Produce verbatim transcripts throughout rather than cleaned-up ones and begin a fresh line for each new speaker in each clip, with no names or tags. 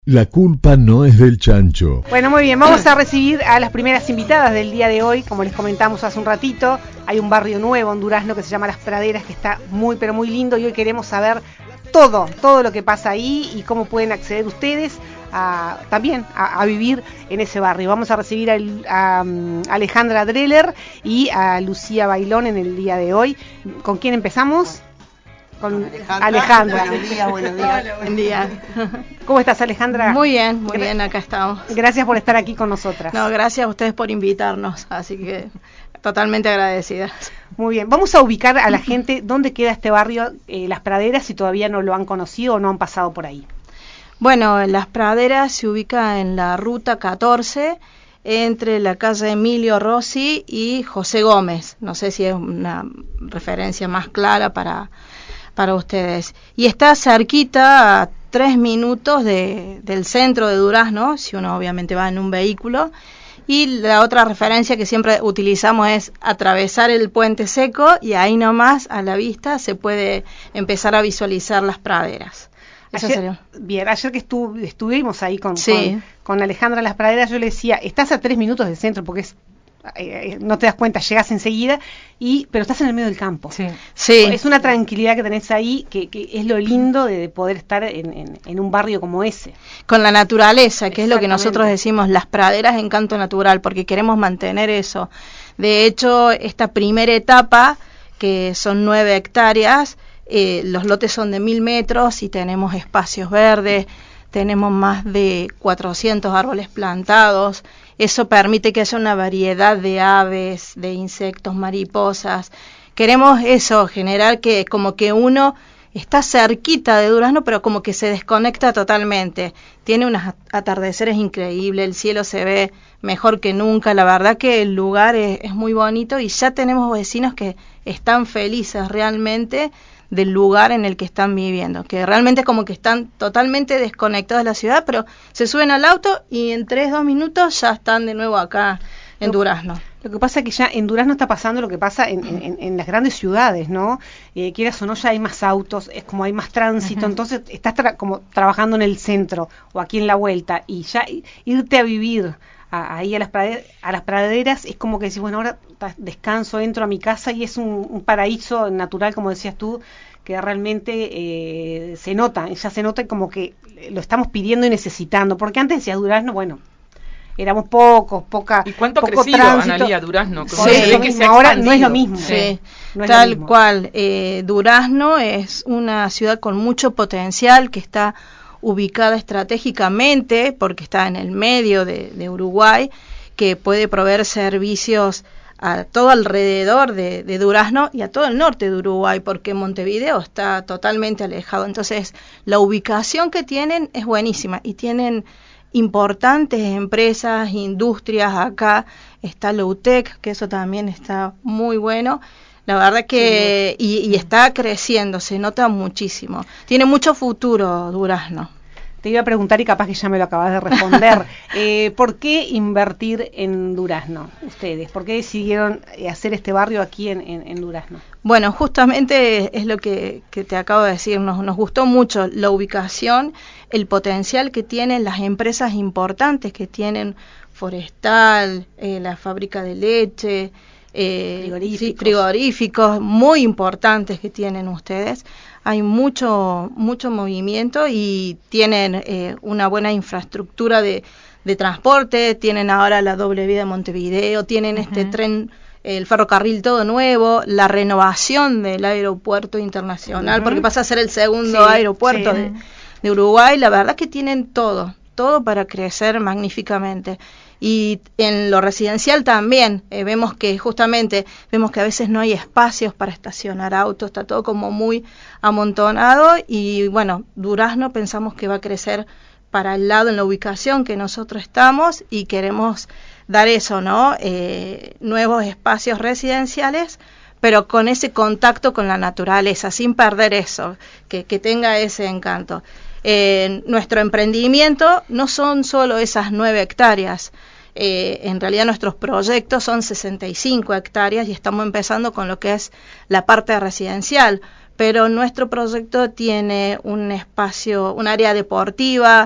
La culpa no es del chancho.
Bueno, muy bien, vamos a recibir a las primeras invitadas del día de hoy. Como les comentamos hace un ratito, hay un barrio nuevo en Durazno que se llama Las Praderas, que está muy pero muy lindo, y hoy queremos saber todo, todo lo que pasa ahí y cómo pueden acceder ustedes a, también a, a vivir en ese barrio. Vamos a recibir a, a, a Alejandra Dreller y a Lucía Bailón en el día de hoy. ¿Con quién empezamos? Con Alejandra. Alejandra.
Buenos días, buenos días.
Hola, buen día. ¿Cómo estás, Alejandra?
Muy bien, muy bien, acá estamos.
Gracias por estar aquí con nosotras.
No, gracias a ustedes por invitarnos, así que totalmente agradecidas.
Muy bien, vamos a ubicar a la gente dónde queda este barrio, eh, Las Praderas, si todavía no lo han conocido o no han pasado por ahí.
Bueno, Las Praderas se ubica en la ruta catorce, entre la calle Emilio Rossi y José Gómez. No sé si es una referencia más clara para... para ustedes. Y está cerquita, a tres minutos de, del centro de Durazno, si uno obviamente va en un vehículo. Y la otra referencia que siempre utilizamos es atravesar el puente seco y ahí nomás a la vista se puede empezar a visualizar las praderas. Eso
ayer,
sería.
Bien, ayer que estu, estuvimos ahí con,
sí.
con, con Alejandra Las Praderas, yo le decía, estás a tres minutos del centro porque es Eh, no te das cuenta, llegas enseguida, y pero estás en el medio del campo.
Sí. Sí.
Es una tranquilidad que tenés ahí, que, que es lo lindo de, de poder estar en, en, en un barrio como ese.
Con la naturaleza, que es lo que nosotros decimos, las praderas encanto natural, porque queremos mantener eso. De hecho, esta primera etapa, que son nueve hectáreas, eh, los lotes son de mil metros y tenemos espacios verdes, tenemos más de cuatrocientos árboles plantados. Eso permite que haya una variedad de aves, de insectos, mariposas. Queremos eso, generar que como que uno está cerquita de Durazno, pero como que se desconecta totalmente. Tiene unos atardeceres increíbles, el cielo se ve mejor que nunca. La verdad que el lugar es, es muy bonito y ya tenemos vecinos que están felices realmente del lugar en el que están viviendo, que realmente como que están totalmente desconectados de la ciudad, pero se suben al auto y en tres, dos minutos ya están de nuevo acá en
lo,
Durazno.
Lo que pasa es que ya en Durazno está pasando lo que pasa en, en, en las grandes ciudades, ¿no? Eh, quieras o no, ya hay más autos, es como hay más tránsito, uh-huh. Entonces estás tra- como trabajando en el centro o aquí en la vuelta, y ya irte a vivir a, ahí a las, praderas, a las praderas es como que decís, bueno, ahora descanso, entro a mi casa y es un, un paraíso natural, como decías tú, que realmente eh, se nota, ya se nota como que lo estamos pidiendo y necesitando, porque antes decías Durazno, bueno, éramos pocos, poca,
¿y cuánto
poco
crecido,
tránsito?
Analía, Durazno?
Sí, es lo mismo, ahora no es lo mismo.
Sí,
no es
tal
lo mismo.
cual. Eh, Durazno es una ciudad con mucho potencial, que está ubicada estratégicamente, porque está en el medio de, de Uruguay, que puede proveer servicios a todo alrededor de, de Durazno y a todo el norte de Uruguay, porque Montevideo está totalmente alejado. Entonces, la ubicación que tienen es buenísima y tienen importantes empresas, industrias. Acá está Loutec, que eso también está muy bueno. La verdad que sí. y, y está creciendo, se nota muchísimo. Tiene mucho futuro Durazno.
Te iba a preguntar y capaz que ya me lo acabas de responder. eh, ¿Por qué invertir en Durazno ustedes? ¿Por qué decidieron hacer este barrio aquí en, en, en Durazno?
Bueno, justamente es lo que, que te acabo de decir. Nos, nos gustó mucho la ubicación, el potencial que tienen las empresas importantes que tienen Forestal, eh, la fábrica de leche, eh, frigoríficos. Sí, frigoríficos muy importantes que tienen ustedes. Hay mucho mucho movimiento y tienen eh, una buena infraestructura de, de transporte, tienen ahora la doble vía de Montevideo, tienen uh-huh. este tren, el ferrocarril todo nuevo, la renovación del aeropuerto internacional, uh-huh. porque pasa a ser el segundo sí, aeropuerto sí. de, de Uruguay. La verdad que tienen todo, todo para crecer magníficamente. Y en lo residencial también eh, vemos que justamente vemos que a veces no hay espacios para estacionar autos, está todo como muy amontonado y bueno, Durazno pensamos que va a crecer para el lado en la ubicación que nosotros estamos y queremos dar eso, ¿no? Eh, nuevos espacios residenciales, pero con ese contacto con la naturaleza, sin perder eso, que, que tenga ese encanto. Eh, nuestro emprendimiento no son solo esas nueve hectáreas, eh, en realidad nuestros proyectos son sesenta y cinco hectáreas y estamos empezando con lo que es la parte residencial, pero nuestro proyecto tiene un espacio, un área deportiva,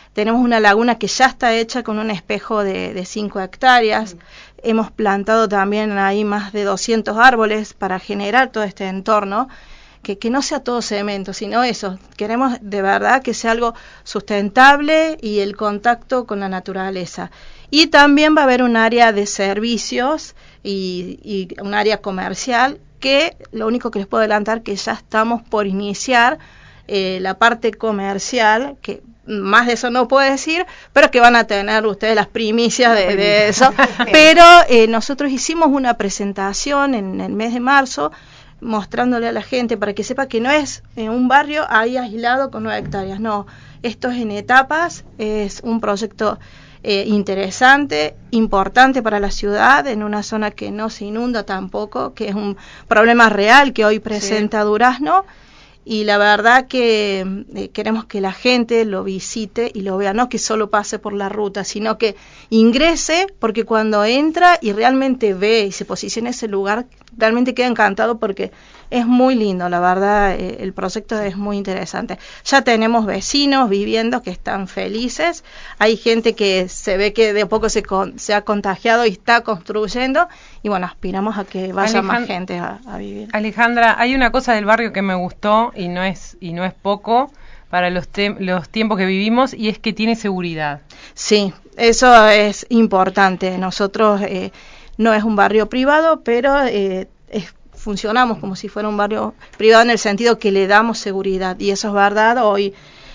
tenemos una laguna que ya está hecha con un espejo de, de cinco hectáreas. Mm. Hemos plantado también ahí más de doscientos árboles para generar todo este entorno, que, que no sea todo cemento, sino eso. Queremos de verdad que sea algo sustentable y el contacto con la naturaleza. Y también va a haber un área de servicios y, y un área comercial, que lo único que les puedo adelantar que ya estamos por iniciar eh, la parte comercial, que más de eso no puedo decir, pero que van a tener ustedes las primicias de, de eso. Pero eh, nosotros hicimos una presentación en el mes de marzo, mostrándole a la gente para que sepa que no es en un barrio ahí aislado con nueve hectáreas, no, esto es en etapas, es un proyecto eh, interesante, importante para la ciudad, en una zona que no se inunda tampoco, que es un problema real que hoy presenta sí. Durazno, y la verdad que eh, queremos que la gente lo visite y lo vea, no que solo pase por la ruta, sino que ingrese, porque cuando entra y realmente ve y se posiciona en ese lugar, realmente queda encantado porque es muy lindo, la verdad, eh, el proyecto es muy interesante. Ya tenemos vecinos viviendo que están felices, hay gente que se ve que de a poco se, con, se ha contagiado y está construyendo, y bueno, aspiramos a que vaya Alejand- más gente a, a vivir.
Alejandra, hay una cosa del barrio que me gustó y no es y no es poco para los, te- los tiempos que vivimos, y es que tiene seguridad.
Sí, eso es importante. Nosotros eh, no es un barrio privado, pero eh, es, funcionamos como si fuera un barrio privado en el sentido que le damos seguridad, y eso es verdad. Hoy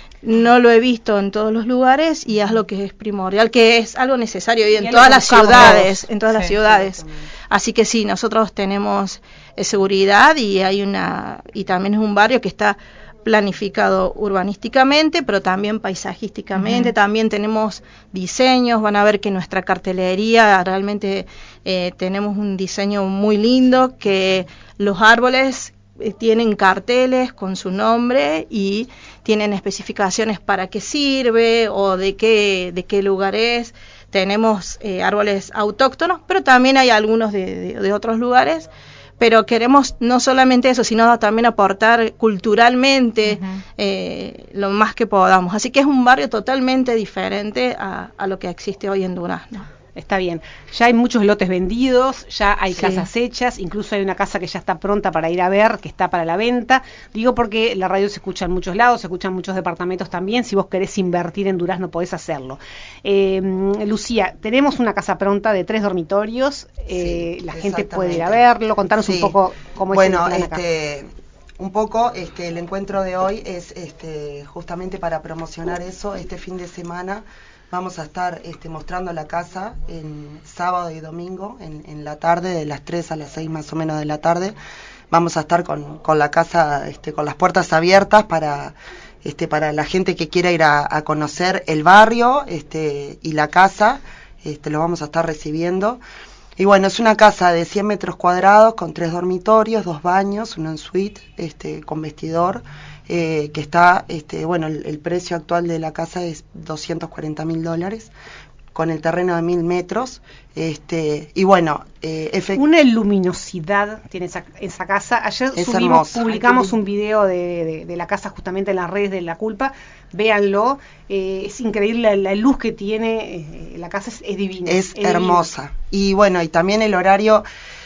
no lo he visto en todos los lugares y es lo que es primordial, que es algo necesario hoy en todas las ciudades, todos. en todas sí, las ciudades. Sí, así que sí, nosotros tenemos eh, seguridad, y hay una y también es un barrio que está planificado urbanísticamente, pero también paisajísticamente. Uh-huh. También tenemos diseños, van a ver que nuestra cartelería realmente eh, tenemos un diseño muy lindo, que los árboles eh, tienen carteles con su nombre y tienen especificaciones para qué sirve o de qué de qué lugar es. Tenemos eh, árboles autóctonos, pero también hay algunos de, de, de otros lugares. Pero queremos no solamente eso, sino también aportar culturalmente uh-huh. eh, lo más que podamos. Así que es un barrio totalmente diferente a, a lo que existe hoy en Durazno.
Está bien, ya hay muchos lotes vendidos, ya hay sí. casas hechas, incluso hay una casa que ya está pronta para ir a ver, que está para la venta. Digo porque la radio se escucha en muchos lados, se escucha en muchos departamentos también. Si vos querés invertir en Durazno podés hacerlo. Eh, Lucía, tenemos una casa pronta de tres dormitorios, eh, sí, la gente puede ir a verlo. Contanos sí. un poco cómo
bueno,
es el
plan este, acá. Un poco, este, el encuentro de hoy es este, justamente para promocionar eso. Este fin de semana vamos a estar este, mostrando la casa en sábado y domingo, en, en la tarde, de las tres a las seis más o menos de la tarde. Vamos a estar con, con la casa, este, con las puertas abiertas para, este, para la gente que quiera ir a, a conocer el barrio este, y la casa. Este, lo vamos a estar recibiendo. Y bueno, es una casa de cien metros cuadrados con tres dormitorios, dos baños, una ensuite este, con vestidor. Eh, que está, este, bueno, el, el precio actual de la casa es doscientos cuarenta mil dólares, con el terreno de mil metros, este, y bueno, eh, efect-
una luminosidad tiene esa, esa casa. Ayer
es
subimos, hermosa. publicamos un video de, de, de la casa justamente en las redes de La Culpa, véanlo, eh, es increíble la, la luz que tiene, eh, la casa es, es divina.
Es,
es
hermosa,
divina.
Y bueno, y también el horario.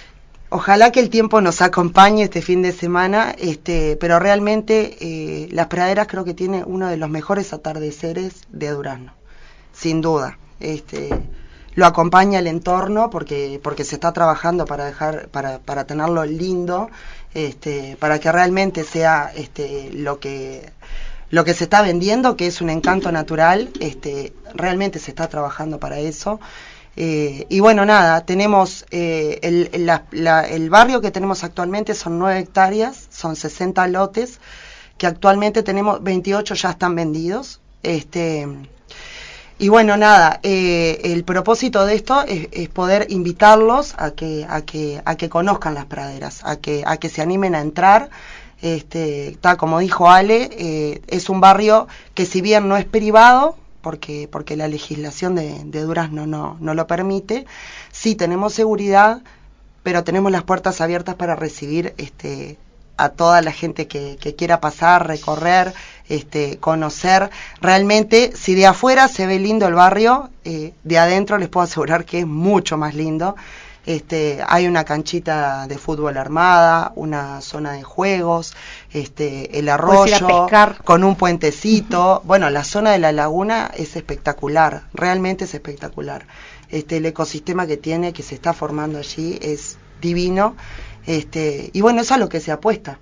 Ojalá que el tiempo nos acompañe este fin de semana, este, pero realmente eh, Las Praderas creo que tiene uno de los mejores atardeceres de Durazno, sin duda. Este, lo acompaña el entorno porque porque se está trabajando para dejar para para tenerlo lindo, este, para que realmente sea este lo que lo que se está vendiendo, que es un encanto natural. Este, realmente se está trabajando para eso. Eh, y bueno, nada, tenemos eh, el, la, la, el barrio que tenemos actualmente son nueve hectáreas, son sesenta lotes, que actualmente tenemos veintiocho ya están vendidos. Este, y bueno, nada, eh, el propósito de esto es, es poder invitarlos a que, a que, a que conozcan Las Praderas, a que, a que se animen a entrar. Este, está, como dijo Ale, eh, es un barrio que si bien no es privado, porque porque la legislación de, de Durazno no, no lo permite, sí tenemos seguridad, pero tenemos las puertas abiertas para recibir este a toda la gente que, que quiera pasar, recorrer, este, conocer. Realmente, si de afuera se ve lindo el barrio, eh, de adentro les puedo asegurar que es mucho más lindo. Este, hay una canchita de fútbol armada, una zona de juegos, este, el arroyo con un puentecito. Bueno, la zona de la laguna es espectacular, realmente es espectacular. Este, el ecosistema que tiene, que se está formando allí, es divino. Este, y bueno, eso es a lo que se apuesta.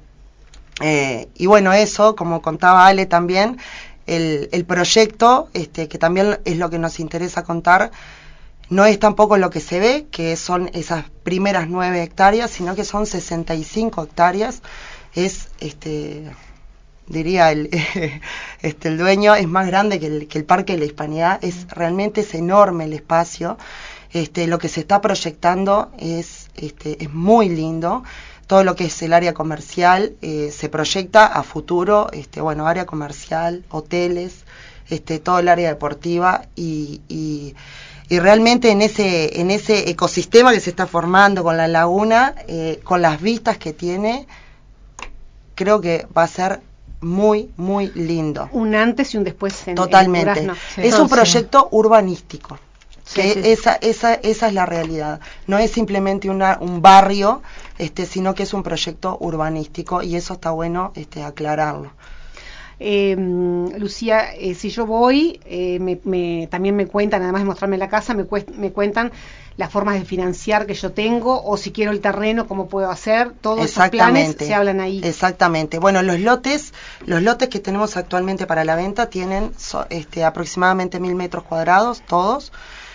Eh, y bueno, eso, como contaba Ale también, el, el proyecto, este, que también es lo que nos interesa contar, no es tampoco lo que se ve, que son esas primeras nueve hectáreas, sino que son sesenta y cinco hectáreas. Es, este, diría el, este, el dueño, es más grande que el, que el Parque de la Hispanidad, es realmente es enorme el espacio. Este, lo que se está proyectando es, este, es muy lindo. Todo lo que es el área comercial eh, se proyecta a futuro, este, bueno, área comercial, hoteles, este, todo el área deportiva y, y Y realmente en ese en ese ecosistema que se está formando con la laguna, eh, con las vistas que tiene, creo que va a ser muy, muy lindo.
Un antes y un después en
Totalmente.
En Durazno.
Sí. Es un proyecto sí. urbanístico.
Sí,
que
sí, sí.
Esa, esa, esa es la realidad. No es simplemente una, un barrio, este, sino que es un proyecto urbanístico y eso está bueno este, aclararlo.
Eh, Lucía, eh, si yo voy, eh, me, me, también me cuentan, además de mostrarme la casa, me, cuest, me cuentan las formas de financiar que yo tengo, o si quiero el terreno, cómo puedo hacer, todos esos planes se hablan ahí.
Exactamente. Bueno, los lotes, los lotes que tenemos actualmente para la venta tienen so, este, aproximadamente mil metros cuadrados, todos.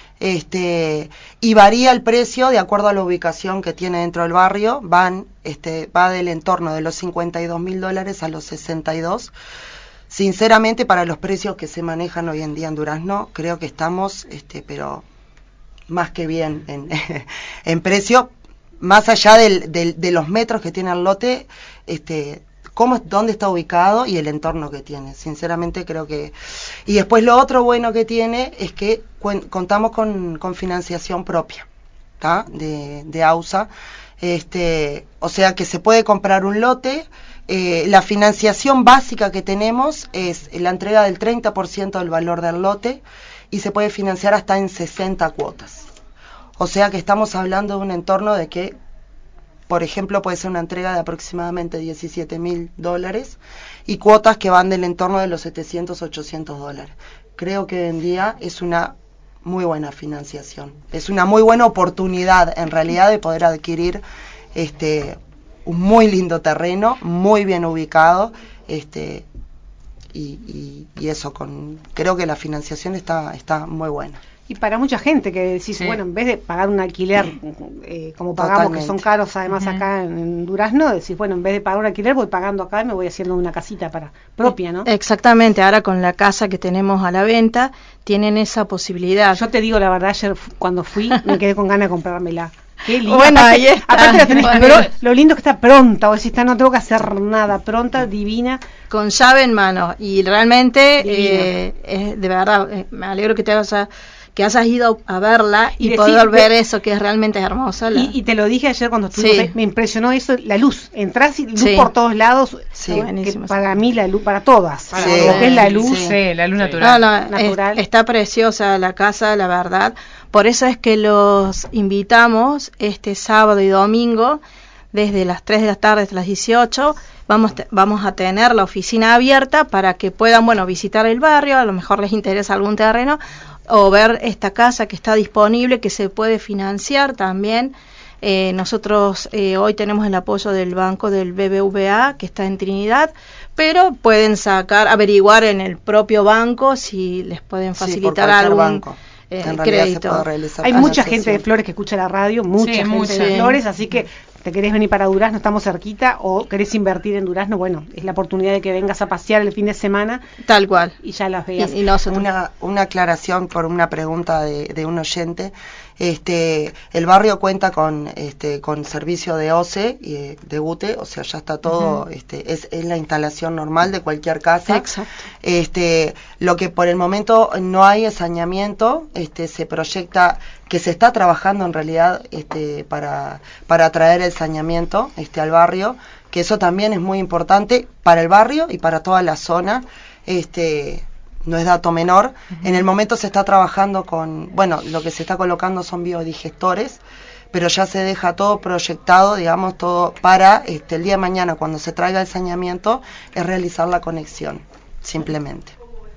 Este, y varía el precio de acuerdo a la ubicación que tiene dentro del barrio, van, este, va del entorno de los cincuenta y dos mil dólares a los sesenta y dos. Sinceramente, para los precios que se manejan hoy en día en Durazno, creo que estamos, este, pero más que bien en, en precio, más allá del, del, de los metros que tiene el lote, este, cómo, dónde está ubicado y el entorno que tiene. Sinceramente creo que... Y después lo otro bueno que tiene es que cuen, contamos con, con financiación propia, ¿tá? De, de AUSA. Este, o sea que se puede comprar un lote. Eh, la financiación básica que tenemos es la entrega del treinta por ciento del valor del lote y se puede financiar hasta en sesenta cuotas. O sea que estamos hablando de un entorno de que, por ejemplo, puede ser una entrega de aproximadamente diecisiete mil dólares y cuotas que van del entorno de los setecientos, ochocientos dólares. Creo que hoy en día es una muy buena financiación. Es una muy buena oportunidad, en realidad, de poder adquirir este un muy lindo terreno, muy bien ubicado, este y, y, y eso, con creo que la financiación está está muy buena.
Y para mucha gente que decís, sí. bueno, en vez de pagar un alquiler eh, como pagamos, totalmente, que son caros además uh-huh. acá en, en Durazno, decís, bueno, en vez de pagar un alquiler voy pagando acá y me voy haciendo una casita para propia, ¿no?
Exactamente, ahora con la casa que tenemos a la venta, tienen esa posibilidad.
Yo te digo la verdad, ayer cuando fui me quedé con ganas de comprármela. Qué lindo.
Bueno,
aparte,
ahí está.
Aparte la tenés, pero lo lindo que está pronta, o si está, no tengo que hacer nada, pronta, divina.
Con llave en mano, y realmente, eh, es, de verdad, eh, me alegro que te hayas, que hayas ido a verla y, y poder decir, ver eso, que es realmente hermosa. La...
Y, y te lo dije ayer cuando estuvimos, sí. me impresionó eso, la luz, entras y luz sí. por todos lados,
sí.
que para mí la luz, para todas, para
sí.
lo que es la luz,
sí, sí la luz natural.
No, no, natural. Es, está preciosa la casa, la verdad. Por eso es que los invitamos este sábado y domingo, desde las tres de la tarde hasta las dieciocho, vamos, te, vamos a tener la oficina abierta para que puedan, bueno, visitar el barrio, a lo mejor les interesa algún terreno, o ver esta casa que está disponible, que se puede financiar también. Eh, nosotros eh, hoy tenemos el apoyo del banco del B B V A, que está en Trinidad, pero pueden sacar, averiguar en el propio banco si les pueden facilitar
sí,
algún...
banco.
Eh, en crédito.
Hay mucha gente de Flores que escucha la radio, mucha sí, gente mucha. de Flores, así que te querés venir para Durazno, estamos cerquita, o querés invertir en Durazno, bueno, es la oportunidad de que vengas a pasear el fin de semana.
Tal cual.
Y ya las veas.
Y, y nosotros. Una, una aclaración por una pregunta de, de un oyente. Este, el barrio cuenta con, este, con servicio de O C E y eh, de U T E, o sea, ya está todo, uh-huh. este, es, es la instalación normal de cualquier casa.
Exacto.
Este, lo que por el momento no hay es saneamiento, este, se proyecta que se está trabajando en realidad este, para, para traer el saneamiento este, al barrio, que eso también es muy importante para el barrio y para toda la zona. Este, no es dato menor. Uh-huh. En el momento se está trabajando con, bueno, lo que se está colocando son biodigestores, pero ya se deja todo proyectado, digamos, todo para este, el día de mañana, cuando se traiga el saneamiento, es realizar la conexión, simplemente.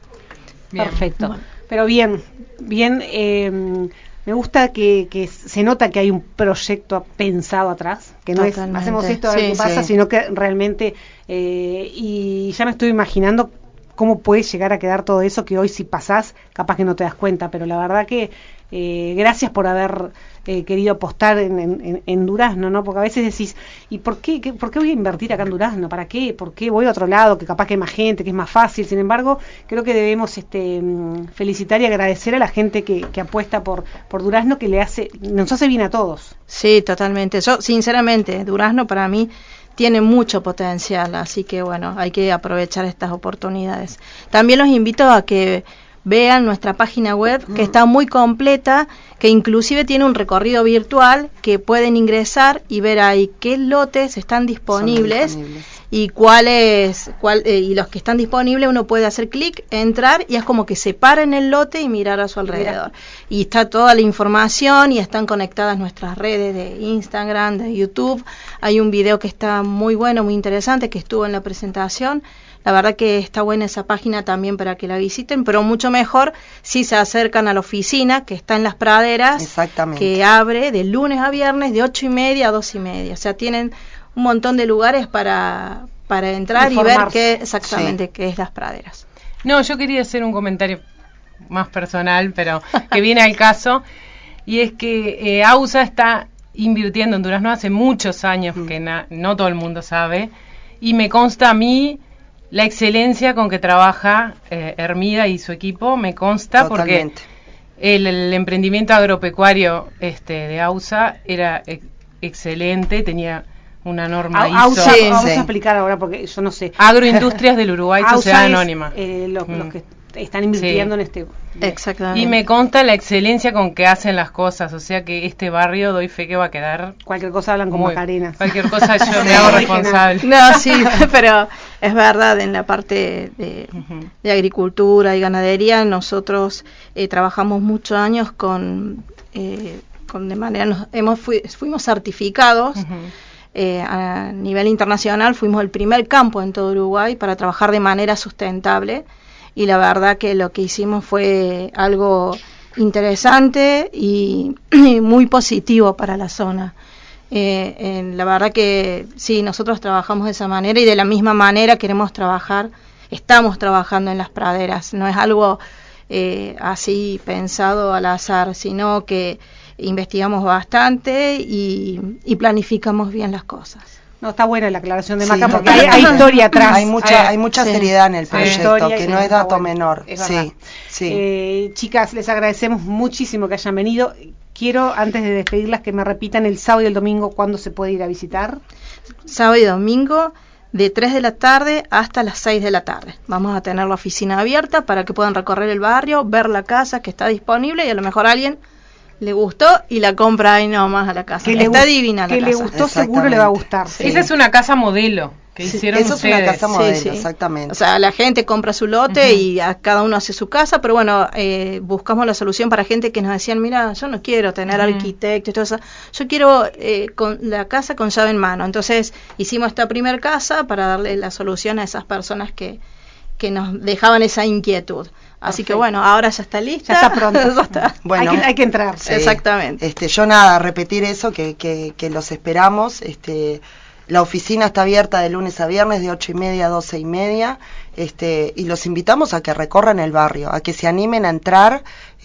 Bien. Perfecto. Bueno. Pero bien, bien, eh, me gusta que, que se nota que hay un proyecto pensado atrás, que no Totalmente. es hacemos esto a ver sí, qué pasa, sí. sino que realmente, eh, y ya me estoy imaginando cómo puede llegar a quedar todo eso que hoy si pasás, capaz que no te das cuenta, pero la verdad que eh, gracias por haber eh, querido apostar en, en, en Durazno, ¿no? Porque a veces decís, ¿y por qué, qué, por qué voy a invertir acá en Durazno? ¿Para qué? ¿Por qué voy a otro lado, que capaz que hay más gente, que es más fácil? Sin embargo, creo que debemos este, felicitar y agradecer a la gente que, que apuesta por, por Durazno, que le hace, nos hace bien a todos.
Sí, totalmente. Yo, sinceramente, Durazno para mí tiene mucho potencial, así que bueno, hay que aprovechar estas oportunidades. También los invito a que vean nuestra página web, que está muy completa, que inclusive tiene un recorrido virtual que pueden ingresar y ver ahí qué lotes están disponibles, disponibles. y cuáles, cuál, eh, y los que están disponibles uno puede hacer clic, entrar y es como que se para en el lote y mirar a su alrededor. Mira. Y está toda la información y están conectadas nuestras redes de Instagram, de YouTube. Hay un video que está muy bueno, muy interesante, que estuvo en la presentación. La verdad que está buena esa página también para que la visiten, pero mucho mejor si se acercan a la oficina que está en Las Praderas,
Exactamente.
que abre de lunes a viernes de ocho y media a dos y media. O sea, tienen un montón de lugares para, para entrar y ver qué exactamente sí. qué es Las Praderas.
No, yo quería hacer un comentario más personal, pero que viene al caso, y es que eh, AUSA está invirtiendo en Durazno hace muchos años, mm. que na, no todo el mundo sabe, y me consta a mí la excelencia con que trabaja eh, Hermida y su equipo, me consta. Totalmente. Porque el, el emprendimiento agropecuario este, de AUSA era ex- excelente, tenía una norma
A,
I S O.
AUSA, sí, vamos sí. a explicar ahora porque yo no sé.
Agroindustrias del Uruguay, Sociedad Anónima.
Eh, los, mm. los que están invirtiendo sí. en este.
Exactamente.
Y me consta la excelencia con que hacen las cosas, o sea que este barrio doy fe que va a quedar.
Cualquier cosa hablan con Macarena.
Cualquier cosa yo me hago responsable.
No, sí, pero es verdad, en la parte de, uh-huh. de agricultura y ganadería nosotros eh, trabajamos muchos años con, eh, con de manera, nos, hemos fui, fuimos certificados. Uh-huh. Eh, a nivel internacional fuimos el primer campo en todo Uruguay para trabajar de manera sustentable. Y la verdad que lo que hicimos fue algo interesante y, y muy positivo para la zona. Eh, eh, la verdad que sí, nosotros trabajamos de esa manera y de la misma manera queremos trabajar, estamos trabajando en Las Praderas. No es algo eh, así pensado al azar, sino que investigamos bastante y, y planificamos bien las cosas.
No, está buena la aclaración de Maca, sí, porque hay, hay historia atrás.
Hay mucha, hay mucha sí. seriedad en el proyecto, que no es dato bueno. menor.
Es
sí, sí.
Eh, chicas, les agradecemos muchísimo que hayan venido. Quiero, antes de despedirlas, que me repitan el sábado y el domingo cuándo se puede ir a visitar.
Sábado y domingo, de tres de la tarde hasta las seis de la tarde. Vamos a tener la oficina abierta para que puedan recorrer el barrio, ver la casa que está disponible y a lo mejor alguien le gustó y la compra ahí nomás a la casa. Que está divina la
que
casa.
Que le gustó seguro le va a gustar.
Sí. Esa es una casa modelo que sí. hicieron
Eso
ustedes.
Es una casa modelo,
sí, sí.
exactamente.
O sea, la gente compra su lote uh-huh. y a cada uno hace su casa, pero bueno, eh, buscamos la solución para gente que nos decían, mira, yo no quiero tener uh-huh. arquitecto y todo eso, yo quiero eh, con la casa con llave en mano. Entonces hicimos esta primer casa para darle la solución a esas personas que, que nos dejaban esa inquietud. Así Perfecto. que bueno, ahora ya está lista.
Ya está pronto. ya está.
Bueno,
hay, que, hay que entrar.
Sí.
Exactamente.
Este, yo nada, repetir eso, que, que, que los esperamos. Este, la oficina está abierta de lunes a viernes de ocho y media a doce y media. Este, y los invitamos a que recorran el barrio, a que se animen a entrar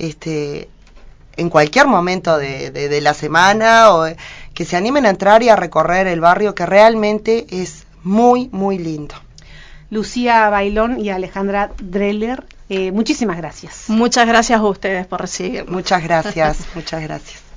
este, en cualquier momento de, de, de la semana, o que se animen a entrar y a recorrer el barrio, que realmente es muy, muy lindo.
Lucía Bailón y Alejandra Dreller, Eh, muchísimas gracias.
Muchas gracias a ustedes por recibirnos.
Muchas gracias, muchas gracias.